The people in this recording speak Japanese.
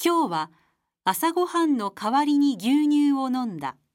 今日は朝ごはんの代わりに牛乳を飲んだ。